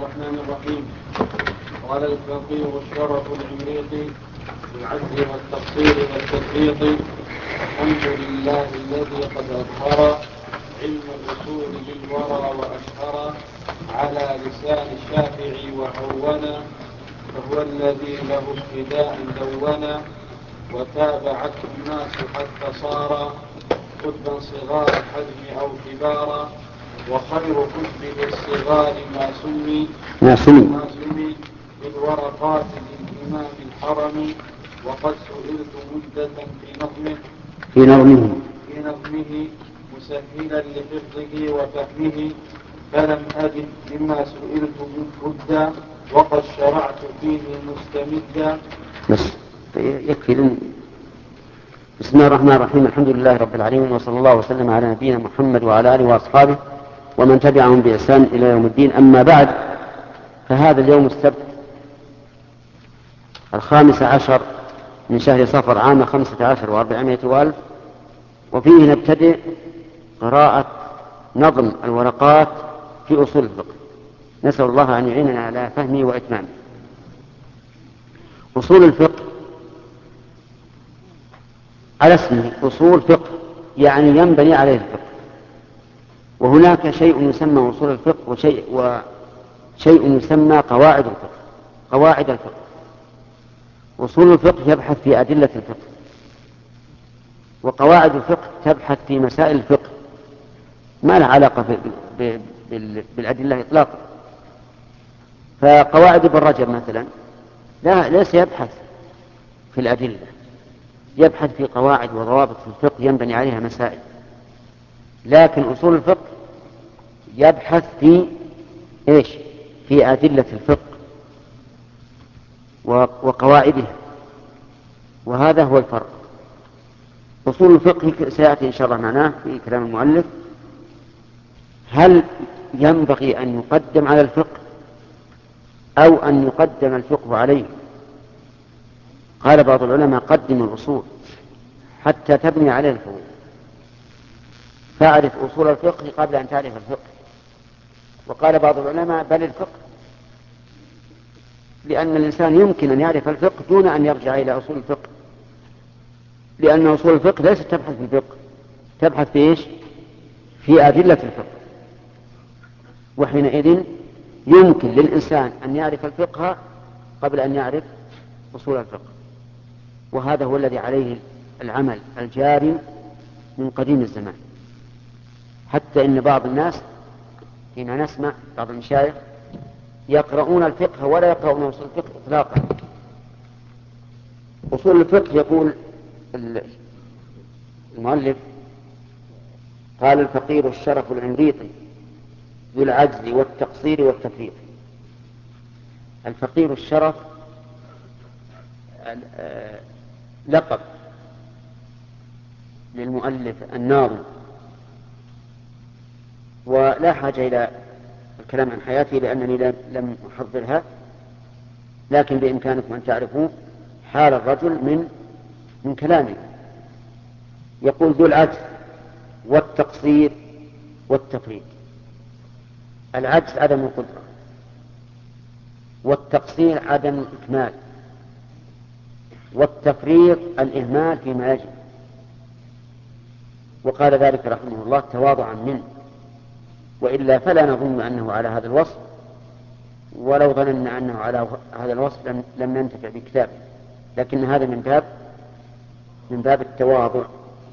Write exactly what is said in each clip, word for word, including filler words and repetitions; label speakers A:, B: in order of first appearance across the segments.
A: الرحمن الرحيم. قال الفقيه الشرف العمريقي بالعجز والتقصير والتفريط: الحمد لله الذي قد أظهر علم الأصول بالورى وأشهر على لسان الشافعي وهونا، فهو الذي له ابتداء دونا وتابعته الناس حتى صار كتبا صغار الحجم أو كبارا، وخير كتب الصغار ما سمي
B: ما سمي
A: ما سمي بالورقات للإمام الحرمي. وقد سئلت مدة في نظمه
B: في نظمه
A: في نظمه مسهلا لحفظه وفهمه، فلم أجد مما سئلت مدا، وقد شرعت فيه مستمدا.
B: بس يكفي لن... بسم الله الرحمن الرحيم. الحمد لله رب العالمين، وصلى الله وسلم على نبينا محمد وعلى آله وأصحابه ومن تبعهم بإحسان إلى يوم الدين. أما بعد، فهذا اليوم السبت الخامس عشر من شهر صفر عام خمسة عشر وأربعمائة وألف، وفيه نبتدئ قراءة نظم الورقات في أصول الفقه. نسأل الله أن يعيننا على فهمه وإتمامه. أصول الفقه على اسمه أصول فقه، يعني ينبني عليه الفقه. وهناك شيء يسمى أصول الفقه وشيء, وشيء يسمى قواعد الفقه. قواعد الفقه: أصول الفقه يبحث في أدلة الفقه، وقواعد الفقه تبحث في مسائل الفقه ما لها علاقة بالأدلة إطلاقا. فقواعد ابن رجب مثلا لا ليس يبحث في الأدلة، يبحث في قواعد وضوابط في الفقه ينبني عليها مسائل. لكن أصول الفقه يبحث في إيش؟ في أدلة الفقه وقواعدها، وهذا هو الفرق. أصول الفقه سيأتي إن شاء الله معناه في كلام المؤلف. هل ينبغي أن يقدم على الفقه أو أن يقدم الفقه عليه؟ قال بعض العلماء: قدم الأصول حتى تبني عليه الفروع، فاعرف أصول الفقه قبل أن تعرف الفقه. وقال بعض العلماء: بل الفقه، لأن الإنسان يمكن أن يعرف الفقه دون أن يرجع إلى أصول الفقه، لأن أصول الفقه ليست تبحث في الفقه، تبحث في إيش؟ في أدلة الفقه. وحينئذ يمكن للإنسان أن يعرف الفقه قبل أن يعرف أصول الفقه، وهذا هو الذي عليه العمل الجاري من قديم الزمان. حتى إن بعض الناس حين نسمع بعض المشايخ يقرؤون الفقه ولا يقرؤون أصول الفقه إطلاقا. أصول الفقه يقول المؤلف: قال الفقير الشرف العمريطي ذو العجز والتقصير والتفريط. الفقير الشرف لقب للمؤلف الناظم، ولا حاجة إلى الكلام عن حياته لأنني لم أحضرها، لكن بإمكانكم أن تعرفوا حال الرجل من من كلامه. يقول: ذو العجز والتقصير والتفريط. العجز عدم القدرة، والتقصير عدم الإكمال، والتفريط الإهمال فيما يجب. وقال ذلك رحمه الله تواضعا منه، وإلا فلا نظن أنه على هذا الوصف، ولو ظننا أنه على هذا الوصف لم, لم ننتفع بكتابه، لكن هذا من باب من باب التواضع.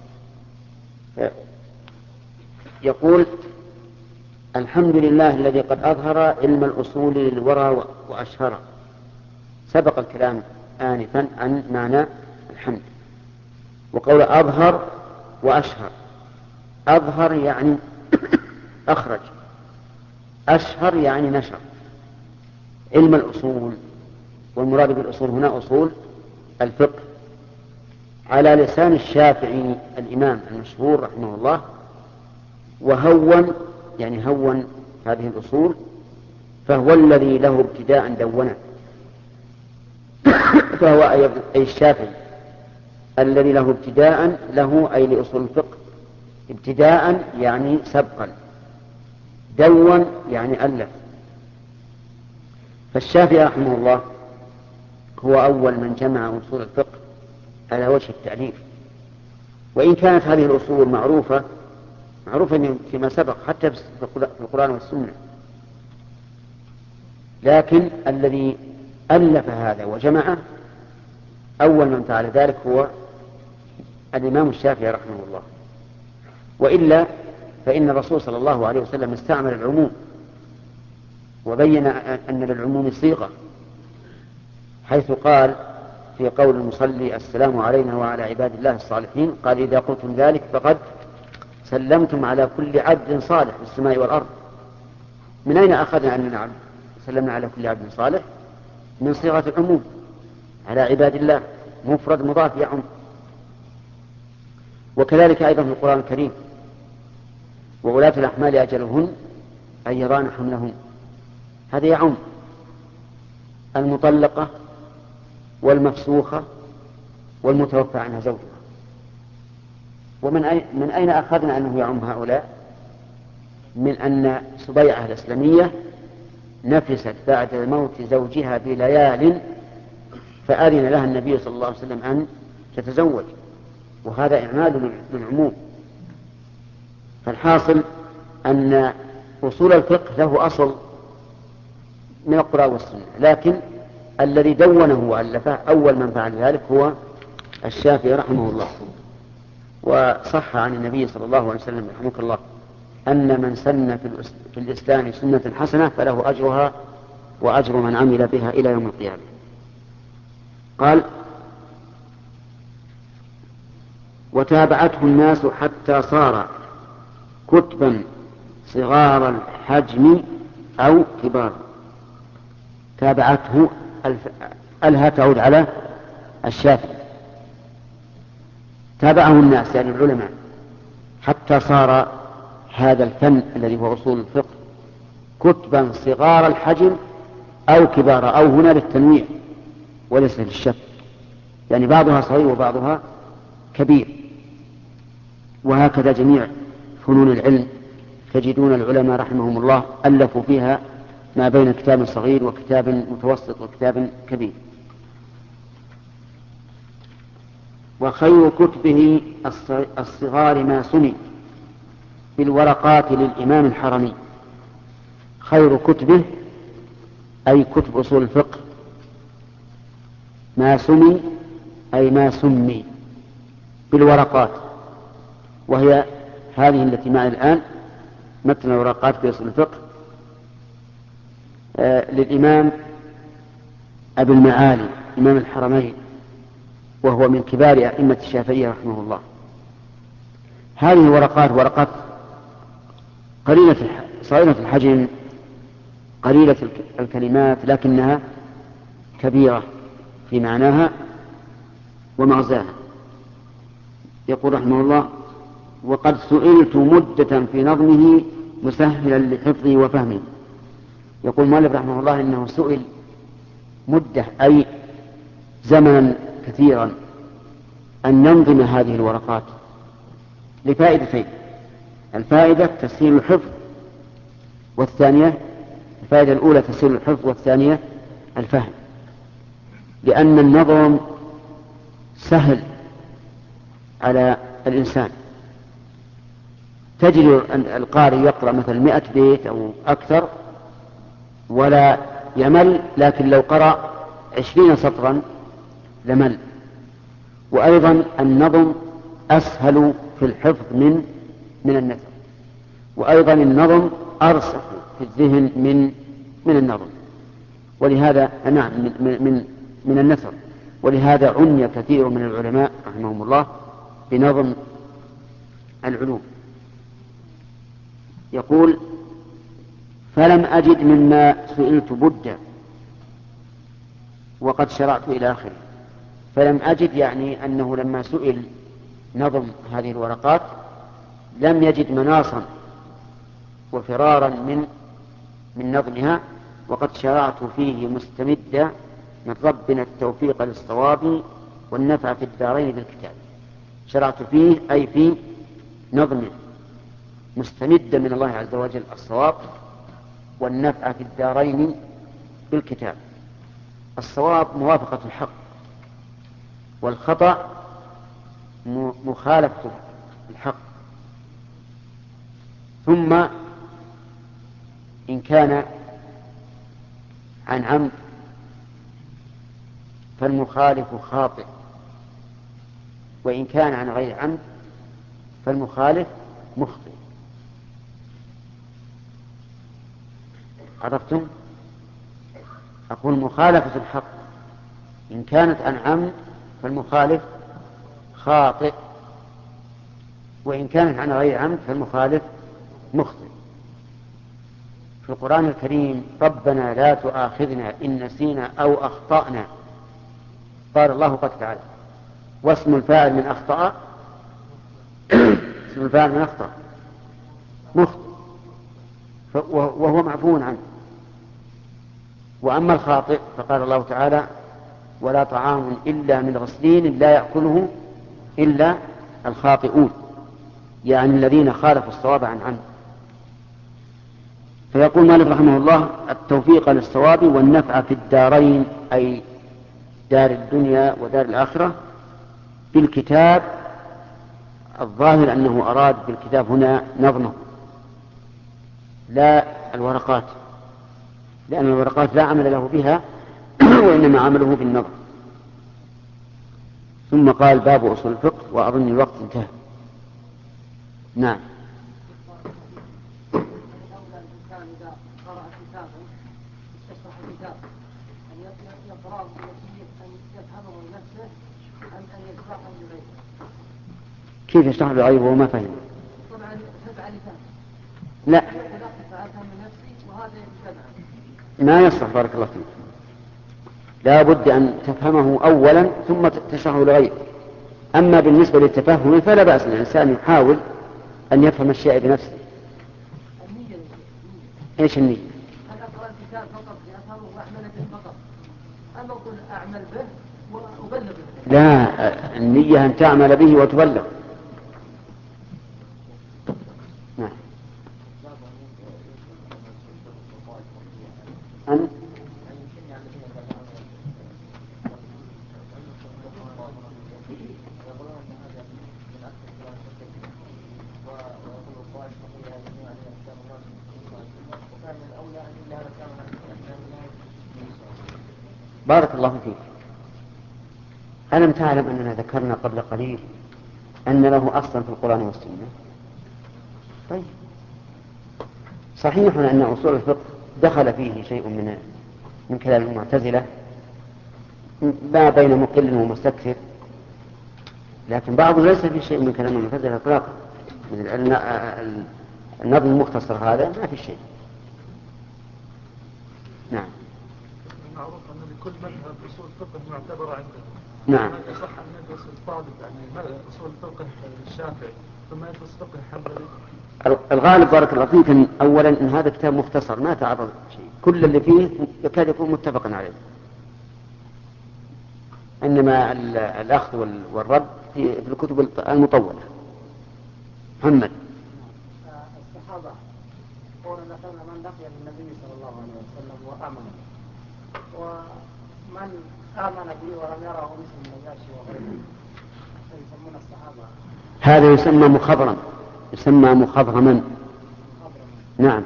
B: يقول: الحمد لله الذي قد أظهر علم الأصول للورى وأشهر. سبق الكلام آنفا عن معنى الحمد، وقول أظهر وأشهر. أظهر يعني أخرج، أشهر يعني نشر علم الأصول. والمراد بالأصول هنا أصول الفقه على لسان الشافعي الإمام المشهور رحمه الله. وهون يعني هون هذه الأصول، فهو الذي له ابتداء دونا. فهو أي الشافعي الذي له ابتداء، له أي لأصول الفقه ابتداء يعني سبقا، دون يعني ألف. فالشافعي رحمه الله هو أول من جمع أصول الفقه على وجه التعليف، وإن كانت هذه الأصول معروفة معروفة فيما سبق حتى في القرآن والسنة، لكن الذي ألف هذا وجمعه أول من فعل ذلك هو الإمام الشافعي رحمه الله. وإلا فإن الرسول صلى الله عليه وسلم استعمل العموم وبين أن للعموم صيغة، حيث قال في قول المصلي السلام علينا وعلى عباد الله الصالحين، قال إذا قلتم ذلك فقد سلمتم على كل عبد صالح في السماء والأرض. من أين أخذنا أننا سلمنا على كل عبد صالح؟ من صيغة العموم، على عباد الله مفرد مضاف يعم. وكذلك أيضا في القرآن الكريم وولاة الأحمال أجلهن أن يضعن حملهن، هذا يعم المطلقة والمفسوخة والمتوفى عنها زوجها. ومن أين, من أين أخذنا أنه يعم هؤلاء؟ من أن سبيعة الإسلامية نفست بعد موت زوجها بليال فأذن لها النبي صلى الله عليه وسلم أن تتزوج، وهذا إعمال للعموم. فالحاصل أن أصول الفقه له أصل من القرآن والسنة، لكن الذي دونه وألفه أول من فعل ذلك هو الشافعي رحمه الله. وصح عن النبي صلى الله عليه وسلم رحمه الله أن من سن في الإسلام سنة حسنة فله أجرها وأجر من عمل بها إلى يوم القيامة. قال وتابعته الناس حتى صار كتبا صغار الحجم أو كبار. تابعته ألها تعود على الشافعي، تابعه الناس يعني العلماء حتى صار هذا الفن الذي هو أصول الفقه كتبا صغار الحجم أو كبار، أو هنا للتنويع وليس للشك، يعني بعضها صغير وبعضها كبير. وهكذا جميع فنون العلم تجدون العلماء رحمهم الله ألفوا فيها ما بين كتاب صغير وكتاب متوسط وكتاب كبير. وخير كتبه الصغار ما سمي بالورقات للإمام الحرمي. خير كتبه أي كتب أصول الفقه ما سمي أي ما سمي بالورقات، وهي هذه التي معي الآن متن الورقات في أصول الفقه آه للإمام أبي المعالي إمام الحرمين، وهو من كبار أئمة الشافعية رحمه الله. هذه الورقات ورقات قليلة صغيرة الحجم قليلة الكلمات، لكنها كبيرة في معناها ومغزاها. يقول رحمه الله وقد سئلت مدة في نظمه مسهلا لحفظه وفهمه. يقول مالك رحمه الله إنه سئل مدة أي زمنا كثيرا أن ننظم هذه الورقات لفائدتين: الفائدة تسهيل الحفظ، والثانية الفائدة الأولى تسهيل الحفظ والثانية الفهم، لأن النظم سهل على الإنسان. تجد القارئ يقرأ مثلا مئة بيت أو أكثر ولا يمل، لكن لو قرأ عشرين سطرا لمل. وأيضا النظم أسهل في الحفظ من من النثر، وأيضا النظم أرسخ في الذهن من من النظم، ولهذا نعم من من من النثر. ولهذا عني كثير من العلماء رحمهم الله بنظم العلوم. يقول فلم أجد مما سئلت بدا وقد شرعت إلى آخره. فلم أجد يعني أنه لما سئل نظم هذه الورقات لم يجد مناصا وفرارا من من نظمها، وقد شرعت فيه مستمدا من ربنا التوفيق للصواب والنفع في الدارين بالكتاب. شرعت فيه أي في نظمه مستمدا من الله عز وجل الصواب والنفع في الدارين بالكتاب. الصواب موافقة الحق، والخطأ مخالفة الحق. ثم إن كان عن عمد فالمخالف خاطئ، وإن كان عن غير عمد فالمخالف مخطئ. عرفتم؟ أقول مخالفة الحق إن كانت عن عمد فالمخالف خاطئ، وإن كانت عن غير عمد فالمخالف مخطئ. في القرآن الكريم ربنا لا تؤاخذنا إن نسينا أو أخطأنا، قال الله قد فعل، واسم الفاعل من أخطأ اسم الفاعل من أخطأ مخطئ وهو معفو عنه. وأما الخاطئ فقال الله تعالى ولا طعام إلا من غسلين لا يأكله إلا الخاطئون، يعني الذين خالفوا الصواب عن عمد. فيقول مالك رحمه الله التوفيق للصواب والنفع في الدارين، أي دار الدنيا ودار الآخرة، بالكتاب. الظاهر أنه أراد بالكتاب هنا نظمه لا الورقات، لأن الورقات لا عمل له بها وإنما عمله بالنظم. ثم قال باب أصول الفقه، وأظن الوقت انتهى. نعم. كيف يشرح لغيره وهو ما فهم؟
C: طبعا تبع لسان.
B: لا
C: وهذا
B: ما يصلح. بارك الله فيك. لا بد أن تفهمه أولا ثم تشرحه لغيره. أما بالنسبة للتفهم فلا بأس، الإنسان يحاول أن يفهم الشيء بنفسه.
C: النية
B: إيش النية؟
C: أنا أقرأ الكتاب فقط لأفهمه وأعمل به فقط، أما أقول أعمل به وأبلغ به.
B: لا، النية أن تعمل به وتبلغ. نعم. أن بارك الله فيك. ألم تعلم أننا ذكرنا قبل قليل أن له أصلا في القرآن والسنة؟ طيب صحيح أن أصول الفقه دخل فيه شيء من من كلام المعتزلة ما بين مقل ومستكثر، لكن بعضه ليس في شيء من كلام المعتزلة إطلاقا. النظم المختصر هذا ما في شيء. نعم.
D: معروف أن لكل مذهب أصول فقه معتبرة عنده.
B: نعم.
D: ما يصح أن ندرس الطالب يعني أصول فقه الشافعي ثم يدرس فقه الحنبلي.
B: الغالب بارك الله فيك إن أولا إن هذا كتاب مختصر ما تعرض شيء، كل اللي فيه يكاد يكون متفقا عليه، إنما الأخذ والرد في الكتب المطولة. محمد.
C: الصحابة قول مثلا من لقي بالنبي صلى الله عليه وسلم وآمن، ومن آمن به ولم يره مثل النجاشي وغيره يسمون الصحابة.
B: هذا يسمى مخضرم، يسمى مخضرما. نعم.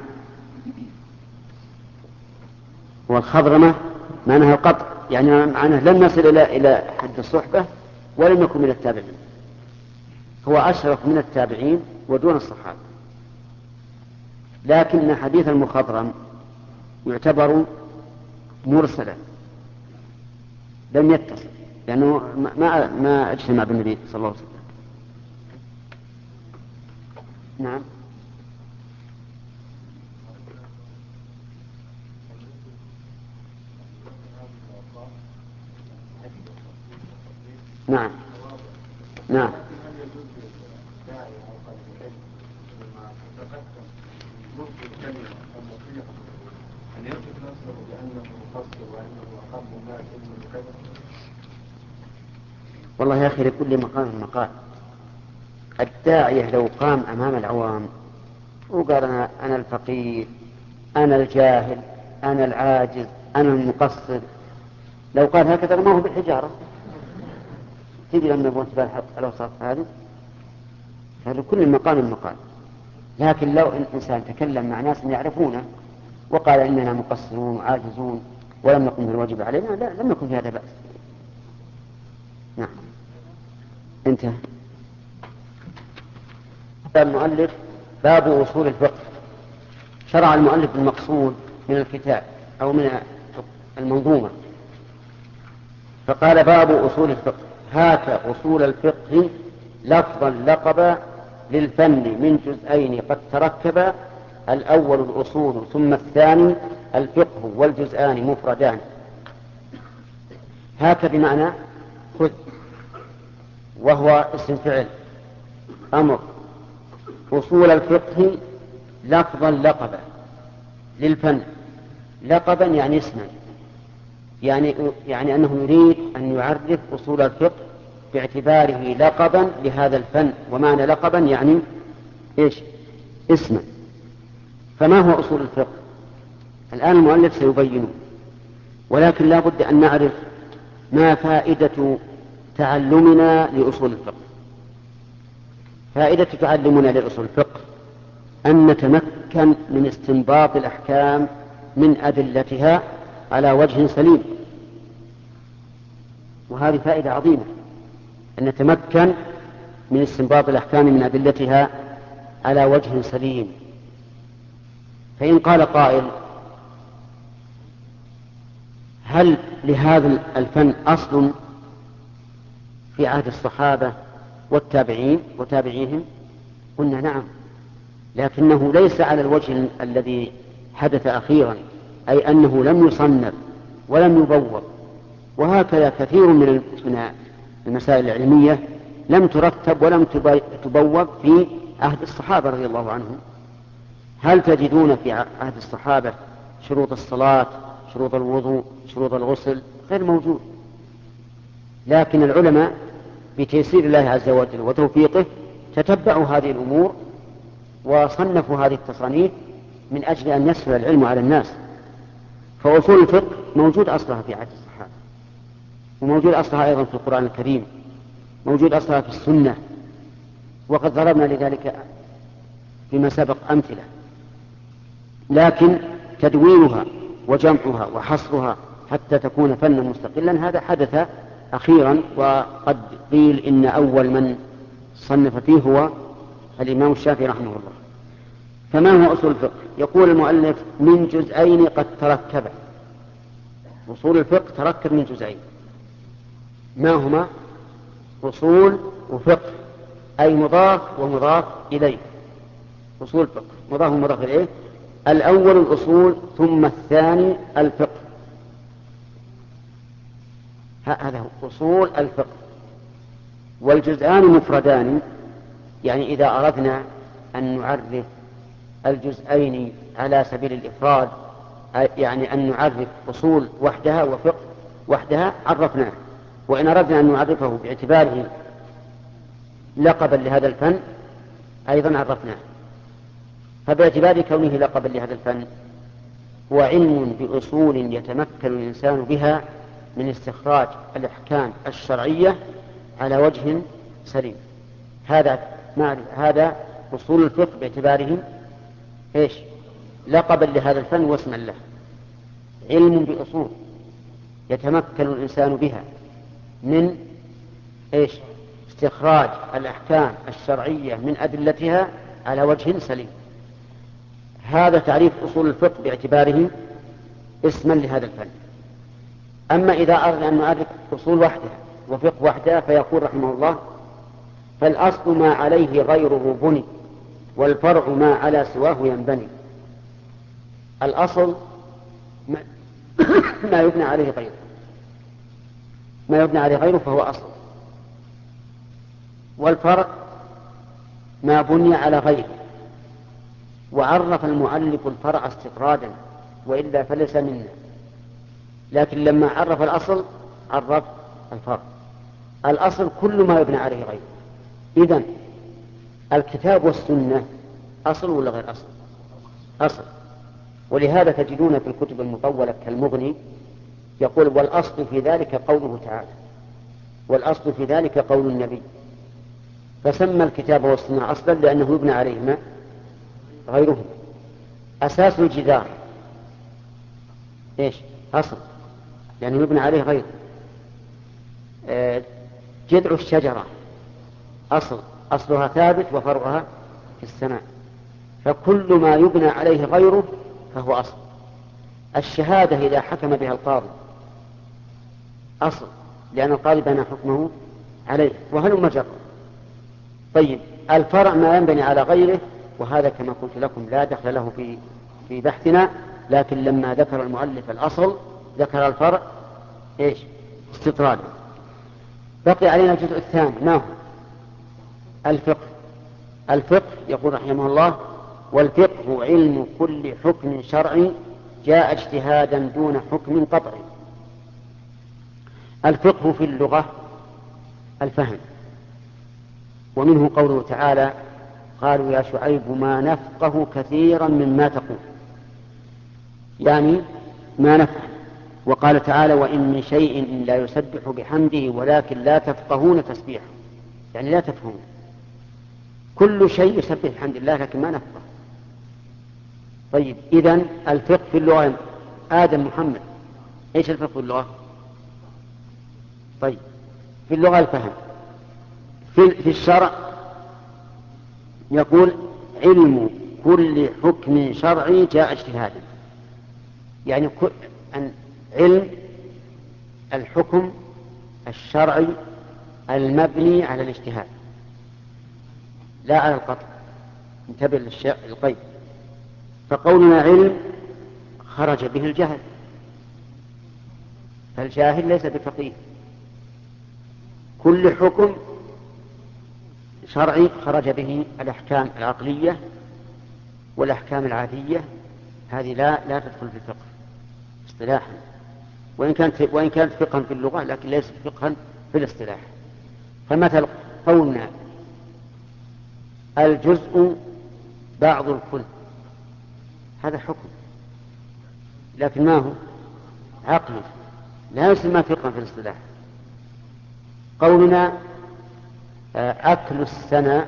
B: والخضرمة معناها القطع، يعني معناه لم يصل إلى إلى حد الصحبة ولم يكن من التابعين، هو أشرف من التابعين ودون الصحابة. لكن حديث المخضرم يعتبر مرسلا لم يتصل، لأنه ما ما اجتمع بالنبي صلى الله عليه وسلم. نعم. نعم. نعم. والله يا أخي لكل مقام مقال. الداعية لو قام أمام العوام وقال أنا, أنا الفقير أنا الجاهل أنا العاجز أنا المقصر، لو قال هكذا ما هو بالحجارة. تدري لما يبغون تبال الأوصاف هذه، فلكل مقام مقال. لكن لو إن إنسان تكلم مع ناس يعرفونه وقال إننا مقصرون وعاجزون ولم نقم بالواجب علينا، لا، لم يكن في هذا بأس. نعم. انتهى. المؤلف باب أصول الفقه. شرع المؤلف المقصود من الكتاب أو من المنظومة، فقال باب أصول الفقه. هاك أصول الفقه لفظا لقبا للفن من جزئين قد تركبا، الأول الأصول ثم الثاني الفقه والجزءان مفردان. هاك بمعنى خذ، وهو اسم فعل أمر. أصول الفقه لفظا لقبا للفن، لقبا يعني اسما، يعني, يعني أنه يريد أن يعرف أصول الفقه باعتباره لقبا لهذا الفن. ومعنى لقبا يعني إيش؟ اسما. فما هو أصول الفقه؟ الآن المؤلف سيبينه، ولكن لا بد أن نعرف ما فائدة تعلمنا لأصول الفقه. فائدة تعلمنا لأصول الفقه أن نتمكن من استنباط الأحكام من أدلتها على وجه سليم، وهذه فائدة عظيمة، أن نتمكن من استنباط الأحكام من أدلتها على وجه سليم. فإن قال قائل: هل لهذا الفن أصل في عهد الصحابة والتابعين وتابعيهم؟ قلنا نعم، لكنه ليس على الوجه الذي حدث أخيرا، أي أنه لم يصنف ولم يبوب. وهكذا كثير من المسائل العلمية لم ترتب ولم تبوب في عهد الصحابة رضي الله عنهم. هل تجدون في عهد الصحابة شروط الصلاة، شروط الوضوء، شروط الغسل؟ غير موجود. لكن العلماء بتيسير الله عز وجل وتوفيقه تتبعوا هذه الأمور وصنفوا هذه التصانيف من أجل أن يسهل العلم على الناس. فأصول الفقه موجود أصلها في عهد الصحابة، وموجود أصلها أيضا في القرآن الكريم، موجود أصلها في السنة، وقد ضربنا لذلك فيما سبق أمثلة. لكن تدوينها وجمعها وحصرها حتى تكون فنا مستقلا هذا حدث أخيرا، وقد قيل إن أول من صنف فيه هو الإمام الشافعي رحمه الله. فما هو أصول الفقه؟ يقول المؤلف: من جزئين قد تركب. أصول الفقه تركب من جزئين. ما هما؟ أصول وفقه، أي مضاف ومضاف إليه. أصول فقه مضاف ومضاف إليه. الأول الأصول ثم الثاني الفقه. هذا هو أصول الفقه. والجزءان مفردان، يعني إذا أردنا أن نعرف الجزئين على سبيل الإفراد، يعني أن نعرف أصول وحدها وفقه وحدها عرفناه. وإن أردنا أن نعرفه باعتباره لقبا لهذا الفن أيضا عرفناه. فباعتبار كونه لقبا لهذا الفن هو علم بأصول يتمكن الإنسان بها من استخراج الأحكام الشرعية على وجه سليم. هذا هذا أصول الفقه باعتباره إيش؟ لقبا لهذا الفن واسما له. علم بأصول يتمكن الإنسان بها من إيش؟ استخراج الأحكام الشرعية من أدلتها على وجه سليم. هذا تعريف أصول الفقه باعتباره اسما لهذا الفن. أما إذا أردنا أن نعرف أصول وحدها وفقه وحدها فيقول رحمه الله: فالأصل ما عليه غيره بني، والفرع ما على سواه ينبني. الأصل ما يبنى عليه غيره، ما يبنى عليه غيره فهو أصل. والفرع ما بني على غيره. وعرف المؤلف الفرع استطرادا، وإلا فليس منا. لكن لما عرف الأصل عرف الفرع. الأصل كل ما يبنى عليه غيره. إذن الكتاب والسنة أصل ولا غير أصل؟ أصل. ولهذا تجدون في الكتب المطولة كالمغني يقول والأصل في ذلك قوله تعالى، والأصل في ذلك قول النبي، فسمى الكتاب والسنة أصلا لأنه يبنى عليهما غيرهما. أساس الجدار إيش؟ أصل، لأنه يبنى عليه غيره. آه جذع الشجرة أصل، أصلها ثابت وفرعها في السماء، فكل ما يبنى عليه غيره فهو أصل. الشهادة إذا حكم بها القاضي أصل، لأن القاضي بنى حكمه عليه، وهلم جرى. طيب الفرع ما ينبني على غيره، وهذا كما قلت لكم لا دخل له في في بحثنا، لكن لما ذكر المؤلف الأصل ذكر الفرع إيش؟ استطرادا. بقي علينا الجزء الثاني، ما هو؟ الفقه. الفقه يقول رحمه الله: والفقه علم كل حكم شرعي جاء اجتهادا دون حكم قطعي. الفقه في اللغة الفهم، ومنه قوله تعالى: قالوا يا شعيب ما نفقه كثيرا مما تقول، يعني ما نفهم. وقال تعالى: وإن من شيء لا يسبح بحمده ولكن لا تفقهون تسبيحه، يعني لا تفهمون. كل شيء يسبح بحمد الله لكن ما نفقه. طيب إذن الفقه في اللغة، آدم محمد، إيش الفقه في اللغة؟ طيب في اللغة الفهم. في, في الشرع يقول: علم كل حكم شرعي جاء اجتهادا، يعني علم الحكم الشرعي المبني على الاجتهاد لا على القطع. انتبه للقيد. فقولنا علم خرج به الجهل، فالجاهل ليس بفقيه. كل حكم شرعي خرج به الأحكام العقلية والأحكام العادية، هذه لا لا تدخل في الفقه اصطلاحا، وإن كانت وإن كانت فقها في اللغة لكن ليست فقها في الاصطلاح. فمثل قولنا الجزء بعض الكل، هذا حكم، لكن ما هو؟ عقل، لا يسمى فقها في الاصطلاح. قولنا أكل السنة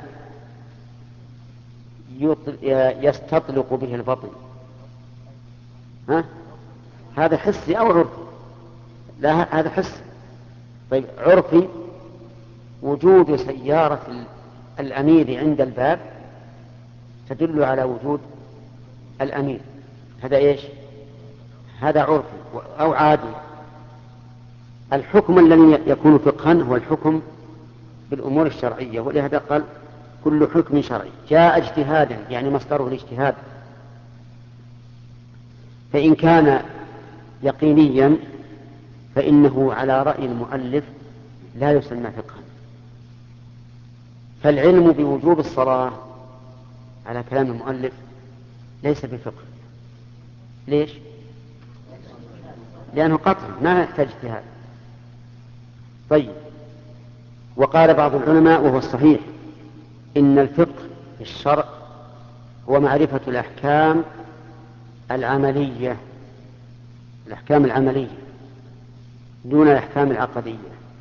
B: يستطلق به البطن، ها؟ هذا حسي أو عرفي؟ لا، هذا حسي. طيب عرفي وجود سيارة الأمير عند الباب تدل على وجود الأمير، هذا إيش؟ هذا عرفي أو عادي. الحكم الذي يكون فقها هو الحكم بالأمور الشرعية، ولهذا قال كل حكم شرعي جاء اجتهادا، يعني مصدره الاجتهاد. فإن كان يقينيا فإنه على رأي المؤلف لا يسمى فقها. فالعلم بوجوب الصلاة على كلام المؤلف ليس بفقه. ليش؟ لأنه قطع ما يحتاج اجتهاد. طيب، وقال بعض العلماء وهو الصحيح: إن الفقه في الشرع هو معرفة الأحكام العملية، الأحكام العملية دون الأحكام العقدية،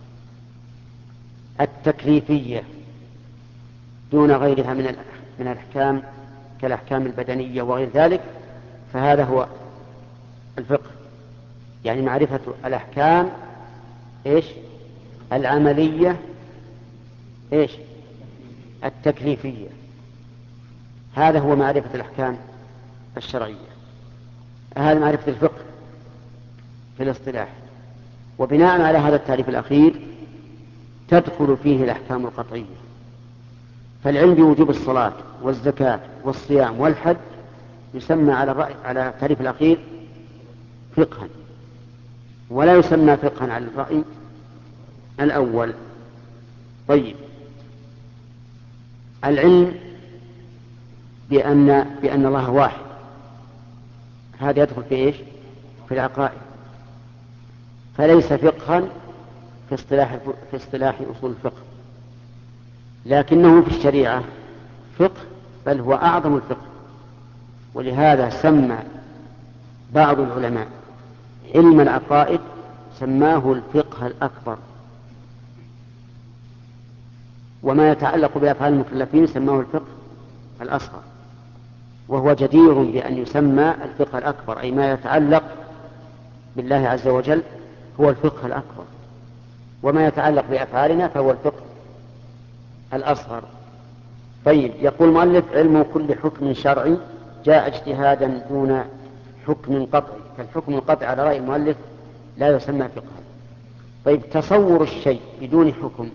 B: التكليفية دون غيرها من من الأحكام كالأحكام البدنية وغير ذلك. فهذا هو الفقه، يعني معرفة الأحكام إيش؟ العملية إيش؟ التكليفية. هذا هو معرفة الأحكام الشرعية، هذا معرفة الفقه في الاصطلاح. وبناء على هذا التعريف الأخير تدخل فيه الأحكام القطعية. فالعلم بوجوب الصلاة والزكاة والصيام والحج يسمى على الرأي على التعريف الأخير فقها، ولا يسمى فقها على الرأي الأول. طيب، العلم بأن بأن الله واحد، هذا يدخل في إيش؟ في العقائد، فليس فقها في اصطلاح في اصطلاح أصول الفقه، لكنه في الشريعة فقه، بل هو أعظم الفقه. ولهذا سمى بعض العلماء علم العقائد سماه الفقه الأكبر، وما يتعلق بأفعال المكلفين سماه الفقه الأصغر، وهو جدير بأن يسمى الفقه الأكبر، أي ما يتعلق بالله عز وجل هو الفقه الأكبر، وما يتعلق بأفعالنا فهو الفقه الأصغر. طيب، يقول المؤلف: علم كل حكم شرعي جاء اجتهادا دون حكم قطعي. فالحكم القطعي على رأي المؤلف لا يسمى فقها. طيب، تصور الشيء بدون حكم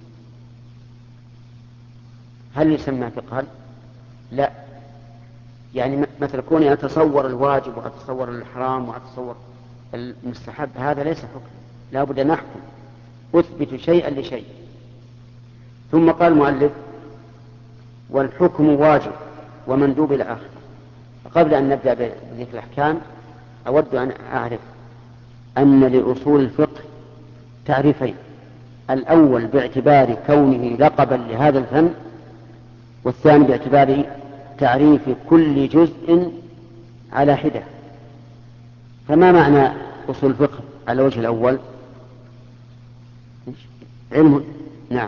B: هل يسمى فقها؟ لا. يعني مثل كوني أتصور الواجب وأتصور الحرام وأتصور المستحب، هذا ليس حكم، لا بد أن نحكم، أثبت شيئا لشيء. ثم قال المؤلف: والحكم واجب ومندوب إلى آخره. قبل أن نبدأ بذكر الأحكام أود أن أعرف أن لأصول الفقه تعريفين: الأول باعتبار كونه لقبا لهذا الفن، والثاني باعتبار تعريف كل جزء على حدة. فما معنى أصول الفقه على الوجه الأول؟ علم نعم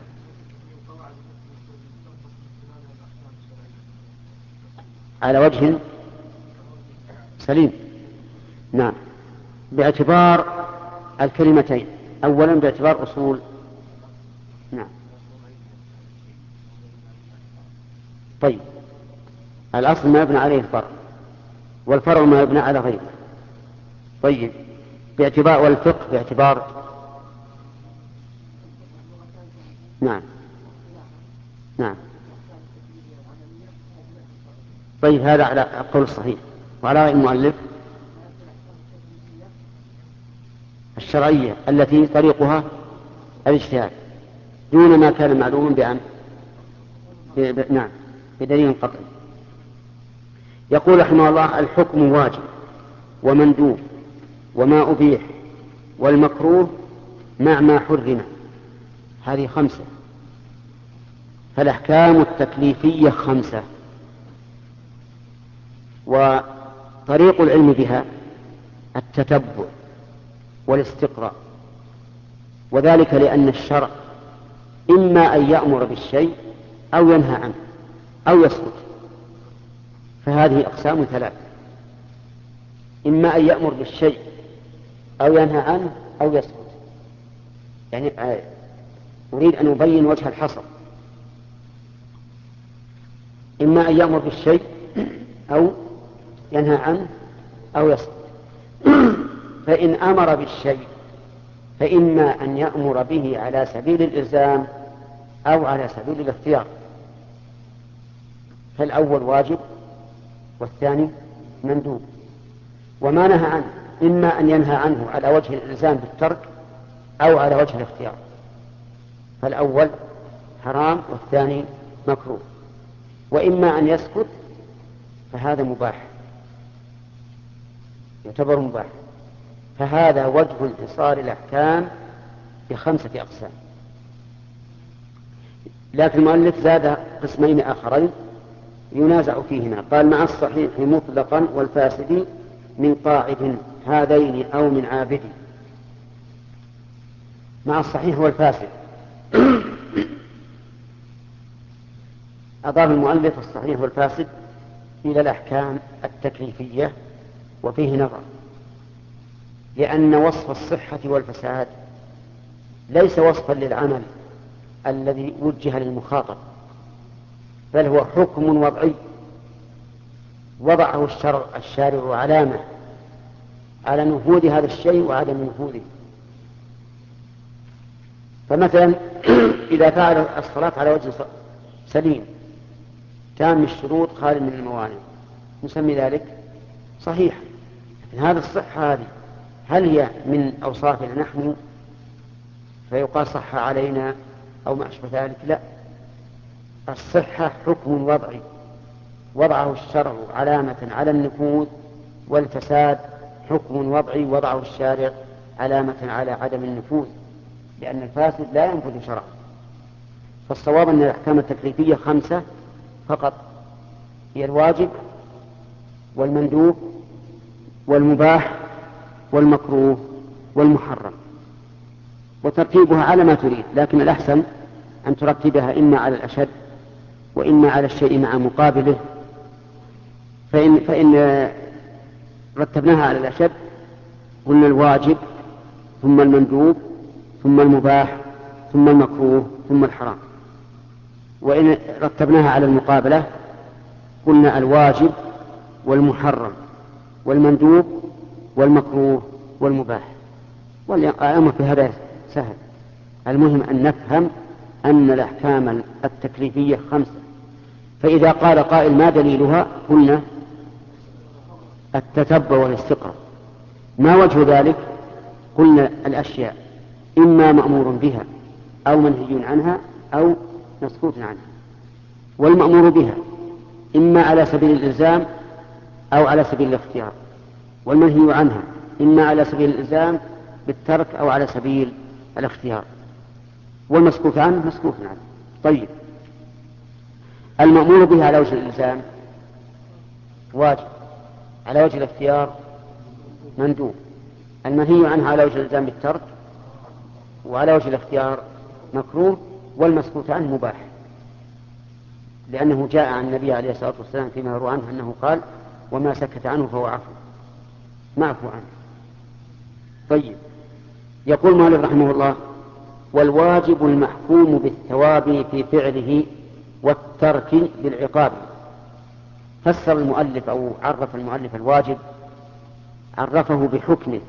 B: على وجه سليم، نعم، باعتبار الكلمتين. أولا باعتبار أصول، نعم. طيب، الأصل ما يبنى عليه الفرع، والفرع ما يبنى على غيره. طيب، باعتبار والفقه باعتبار، نعم نعم. طيب، هذا على القول الصحيح. وعلى رأي المؤلف الشرعية التي طريقها الاجتهاد دون ما كان معلوما بأن ب... نعم بدليل قطعي. يقول رحمه الله: الحكم واجب ومندوب وما أبيح والمكروه مع ما حرم. هذه خمسة. فالأحكام التكليفية خمسة، وطريق العلم بها التتبع والاستقراء، وذلك لأن الشرع إما أن يأمر بالشيء أو ينهى عنه أو يسكت. فهذه أقسام ثلاث: إما أن يأمر بالشيء أو ينهى عنه أو يسكت. يعني أريد أن أبين وجه الحصر: إما أن يأمر بالشيء أو ينهى عنه أو يسكت. فإن أمر بالشيء فإما أن يأمر به على سبيل الإلزام أو على سبيل الاختيار. فالأول واجب والثاني مندوب. وما نهى عنه إما أن ينهى عنه على وجه الإلزام بالترك أو على وجه الاختيار. فالأول حرام والثاني مكروه. وإما أن يسكت فهذا مباح، يعتبر مباح. فهذا وجه انحصار الأحكام بخمسة أقسام. لكن المؤلف زاد قسمين آخرين ينازع فيهما. قال: مع الصحيح مطلقا والفاسد من قاعد هذين أو من عابد. مع الصحيح والفاسد أضاف المؤلف الصحيح والفاسد إلى الأحكام التكليفية، وفيه نظر، لأن وصف الصحة والفساد ليس وصفا للعمل الذي وجه للمخاطب، بل هو حكم وضعي وضعه الشرع الشارع علامة على نفوذ هذا الشيء وعدم نفوذه. فمثلا إذا فعل الصلاة على وجه سليم تام الشروط خالٍ من الموانع نسمي ذلك صحيح. هذا الصحة هذه هل هي من أوصافنا نحن فيقال صح علينا أو ما أشبه ذلك؟ لا، الصحة حكم وضعي وضعه الشرع علامة على النفوذ، والفساد حكم وضعي وضعه الشارع علامة على عدم النفوذ، لأن الفاسد لا ينفذ شرعا. فالصواب أن الأحكام التكليفية خمسة فقط: هي الواجب والمندوب والمباح والمكروه والمحرم، وترتيبها على ما تريد، لكن الأحسن أن ترتبها إما على الأشد وإما على الشيء مع مقابله. فإن, فإن رتبناها على الأشد قلنا الواجب ثم المندوب ثم المباح ثم المكروه ثم الحرام، وإن رتبناها على المقابلة قلنا الواجب والمحرم والمندوب والمكروه والمباح. والأمر في هذا سهل، المهم أن نفهم أن الأحكام التكليفية خمسة. فإذا قال قائل ما دليلها قلنا التتبع والاستقراء. ما وجه ذلك؟ قلنا الأشياء إما مأمور بها أو منهي عنها أو مسكوت عنها، والمأمور بها إما على سبيل الإلزام أو على سبيل الاختيار، والمنهي عنها إما على سبيل الإلزام بالترك أو على سبيل الاختيار، والمسكوت عنه مسكوت عنه. طيب، المأمور بها على وجه الإلزام واجب، على وجه الاختيار مندوب، المنهي عنها على وجه الإلزام بالترك وعلى وجه الاختيار مكروه، والمسكوت عنه مباح، لأنه جاء عن النبي عليه الصلاة والسلام فيما يروى عنه أنه قال وما سكت عنه فهو عفو معفو عنه. طيب، يقول مالك رحمه الله والواجب المحكوم بالثواب في فعله والترك بالعقاب. فسر المؤلف أو عرف المؤلف الواجب، عرفه بحكمه،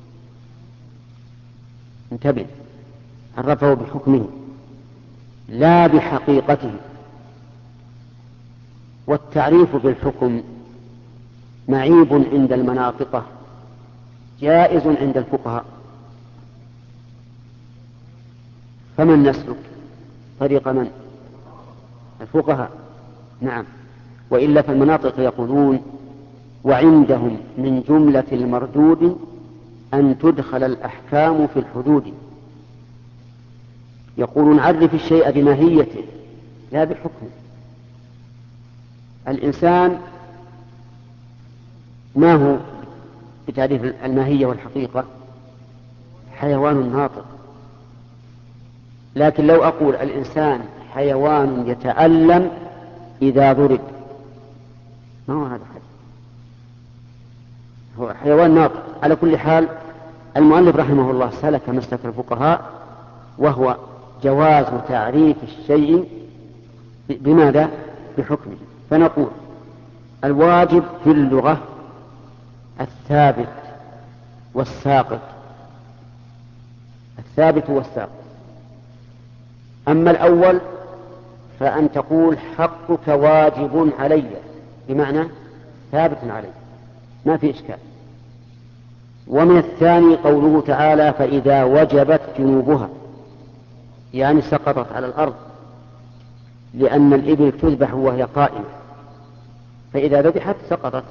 B: انتبه، عرفه بحكمه لا بحقيقته. والتعريف بالحكم معيب عند المناطقة، جائز عند الفقهاء. فمن نسلك طريق من؟ الفقهاء، نعم. وإلا فالمناطق يقولون وعندهم من جملة المردود أن تدخل الأحكام في الحدود. يقولون عرف الشيء بماهيته لا بحكمه. الإنسان ما هو بتعريف الماهية والحقيقة؟ حيوان ناطق. لكن لو أقول الإنسان حيوان يتألم إذا ضرب، ما هو هذا حد؟ هو حيوان ناطق. على كل حال المؤلف رحمه الله سلك مسلك الفقهاء، وهو جواز تعريف الشيء بماذا؟ بحكمه. فنقول الواجب في اللغة الثابت والساقط، الثابت والساقط. أما الأول فأن تقول حقك واجب علي، بمعنى ثابت علي، ما في إشكال. ومن الثاني قوله تعالى فإذا وجبت جنوبها، يعني سقطت على الأرض، لأن الإبل تذبح وهي قائمة، فإذا ذبحت سقطت.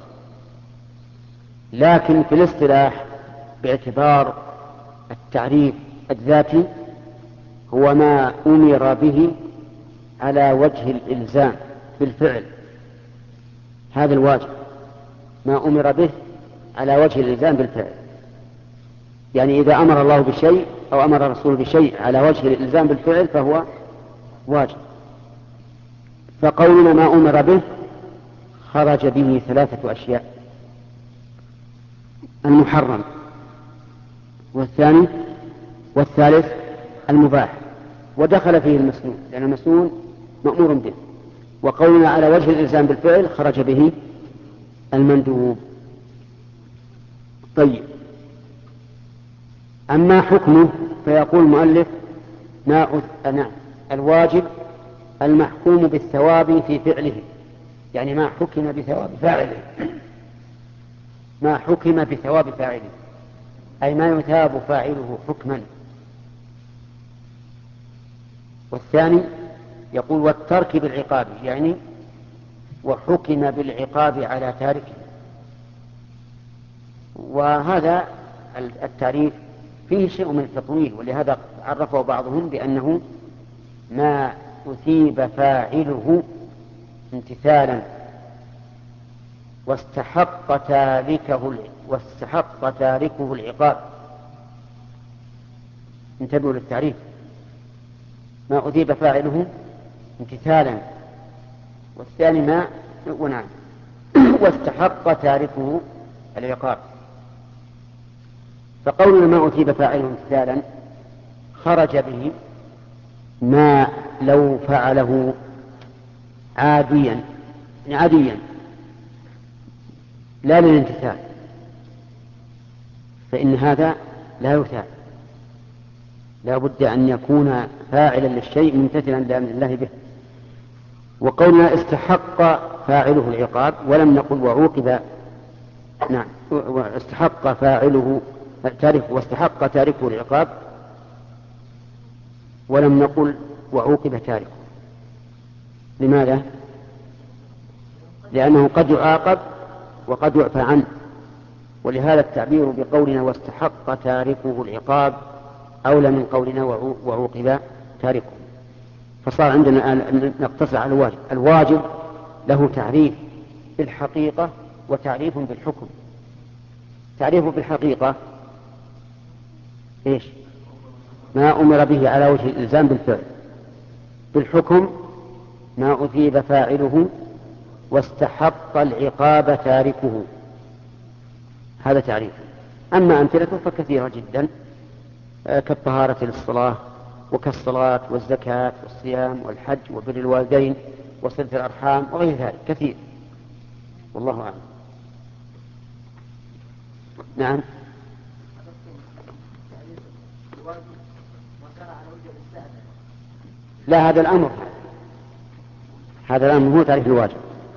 B: لكن في الاصطلاح باعتبار التعريف الذاتي هو ما أمر به على وجه الإلزام بالفعل، هذا الواجب ما أمر به على وجه الإلزام بالفعل. يعني إذا أمر الله بشيء أو أمر الرسول بشيء على وجه الإلزام بالفعل فهو واجب. فقولنا ما أمر به خرج به ثلاثة أشياء: المحرم، والثاني والثالث المباح، ودخل فيه المسنون، لأن المسنون مأمور به. وقولنا على وجه الإلزام بالفعل خرج به المندوب. طيب، أما حكمه فيقول المؤلف ما نعم الواجب المحكوم بالثواب في فعله، يعني ما حكم بثواب فاعله، ما حكم بثواب فاعله أي ما يثاب فاعله حكما. والثاني يقول والترك بالعقاب، يعني وحكم بالعقاب على تاركه. وهذا التعريف فيه شيء من التطويل، ولهذا عرفه بعضهم بأنه ما أثيب فاعله امتثالا واستحق تاركه واستحق تاركه العقاب. انتبهوا للتعريف. ما أثيب فاعله امتثالا، والثاني ما ونعم واستحق تاركه العقاب. فقولنا ما أثيب فاعله امتثالا خرج به ما لو فعله عاديا عاديا لا للامتثال، فإن هذا لا يثاب، لا بد أن يكون فاعلا للشيء ممتثلا لأمر الله به. وقولنا استحق فاعله العقاب ولم نقل وعوقب، نعم استحق فاعله تاركه واستحق تاركه العقاب ولم نقل وعوقب تاركه. لماذا؟ لأنه قد يعاقب وقد يعفى عنه، ولهذا التعبير بقولنا واستحق تاركه العقاب أولى من قولنا وعوقب تاركه. فصار عندنا الآن نقتصر على الواجب. الواجب له تعريف بالحقيقة وتعريف بالحكم. تعريفه بالحقيقة إيش؟ ما أمر به على وجه الإلزام بالفعل. بالحكم ما أثيب فاعله واستحق العقاب تاركه، هذا تعريف. أما أمثلته فكثيرة جدا كالطهارة للصلاة وكالصلاة والزكاة والصيام والحج وبر الوالدين وصلة الأرحام وغير ذلك كثير، والله أعلم. نعم. لا، هذا الأمر هذا الأمر هو تعريف الواجب.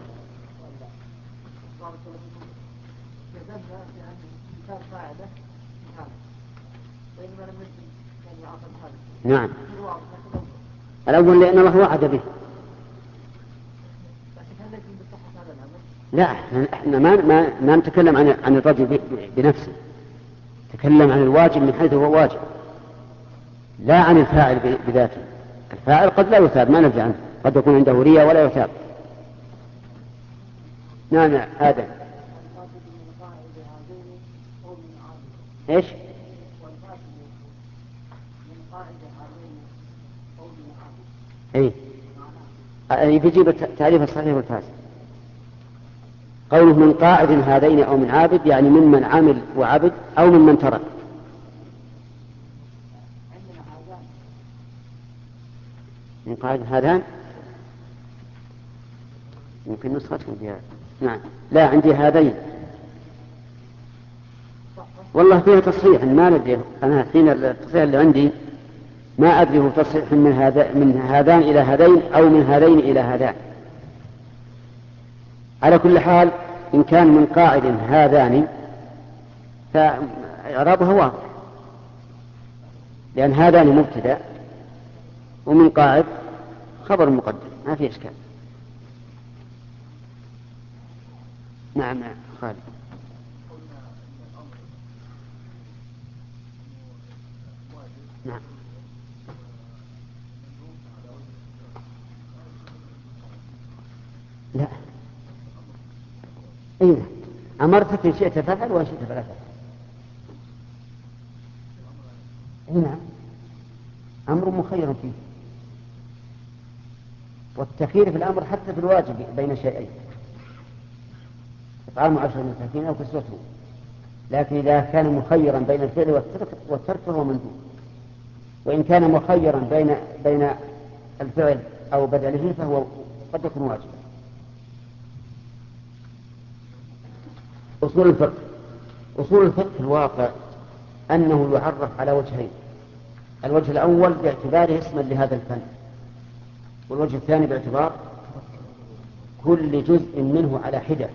B: نعم الأول لأن الله وعد به. لا، احنا ما ما ما نتكلم عن عن الرجل بنفسه، نتكلم عن الواجب من حيث هو واجب، لا عن الفاعل بذاته. الفاعل قد لا يثاب، ما نرجع عنه، قد يكون عنده رياء ولا يثاب. نعم آدم. ايش؟ اي يعني بيجيب تعريف الصحيح والفاسد. قوله من قاعد هذين او من عابد يعني ممن عمل وعبد او ممن ترك. من قاعد هذان يمكن نسختهم فيها. نعم لا عندي هذين، والله فيها تصحيح ما ندري انا حين التصحيح اللي عندي ما أدري هو تصحيح من, هذا من هذان إلى هذين أو من هذين إلى هذان. على كل حال إن كان من قاعد هذان فإعرابها واضح، لأن هذان مبتدأ ومن قاعد خبر مقدم، ما في إشكال. نعم خالد. نعم لا إيه أمرتك إن شئت فعل وإن شئت فلا تفعل. نعم أمر مخير فيه، والتخيير في الأمر حتى في الواجب بين شيئين، إطعام عشرة مساكين أو كسوتهم. لكن إذا كان مخيرا بين الفعل والترك والترك فهو مندوب، وإن كان مخيرا بين بين الفعل أو بدله فهو قد يكون واجبا. أصول الفقه. أصول الفقه في الواقع أنه يعرف على وجهين: الوجه الأول باعتباره اسما لهذا الفن، والوجه الثاني باعتبار كل جزء منه على حدة.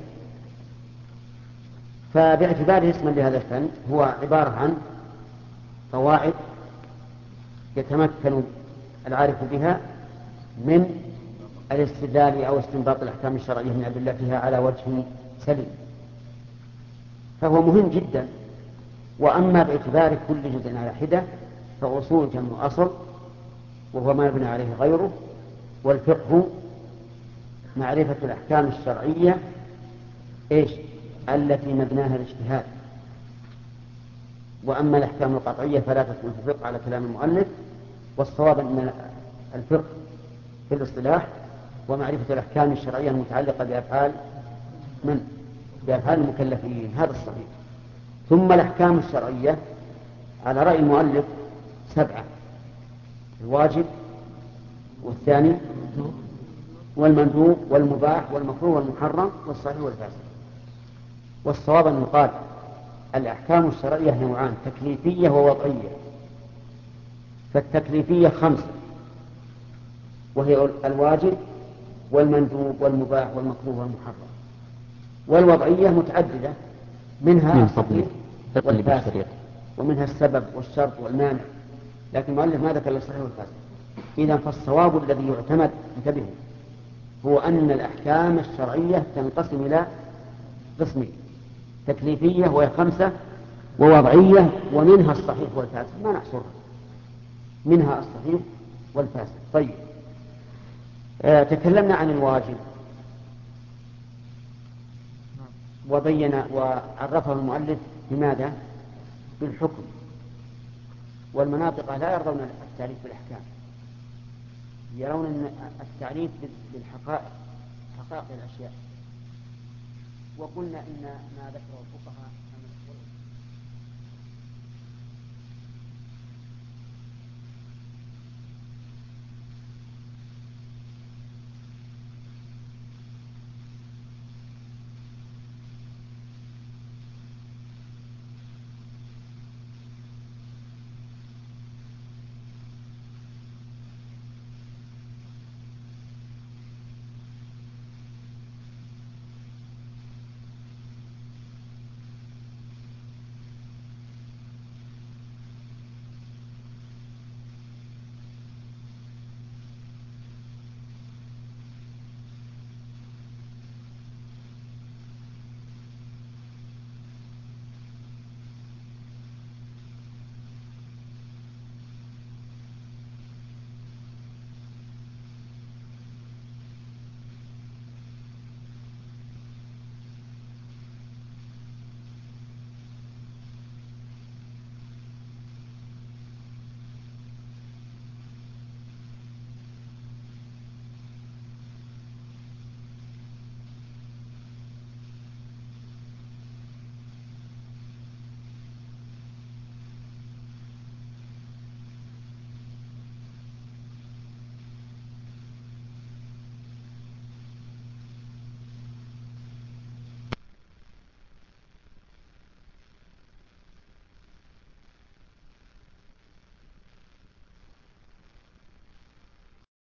B: فباعتباره اسما لهذا الفن هو عبارة عن قواعد يتمكن العارف بها من الاستدلال أو استنباط الأحكام الشرعية من أدلتها على وجه سليم، فهو مهم جدا. وأما باعتبار كل جزء على حدة فأصول جمع أصل، وهو ما يبنى عليه غيره. والفقه معرفة الأحكام الشرعية إيش؟ التي مبناها الاجتهاد. وأما الأحكام القطعية فلا تكون في الفقه على كلام المؤلف، والصواب أن الفقه في الاصطلاح ومعرفة الأحكام الشرعية المتعلقة بأفعال من؟ بأفعال المكلفين، هذا الصحيح. ثم الأحكام الشرعية على رأي المؤلف سبعة: الواجب، والثاني والمندوب والمباح والمكروه والمحرم والصحيح والفاسد. والصواب أن يقال الأحكام الشرعية نوعان: تكليفية ووضعية. فالتكليفية خمسة، وهي الواجب والمندوب والمباح والمكروه والمحرم. والوضعية متعددة، منها الصحيح والفاسد، ومنها السبب والشرط والمانع، لكن المؤلف ما ذكر الصحيح والفاسد. إذا فالصواب الذي يعتمد، انتبهوا، هو أن الأحكام الشرعية تنقسم إلى قسمين: تكليفية وهي خمسة، ووضعية ومنها الصحيح والفاسد، ما نحصرها، منها الصحيح والفاسد. طيب، آه تكلمنا عن الواجب وبين وعرفه المؤلف بماذا؟ بالحكم. والمناطق لا يرضون التعريف بالأحكام، يرون أن التعريف بالحقائق، حقائق الأشياء. وقلنا إن ما ذكره الفقهاء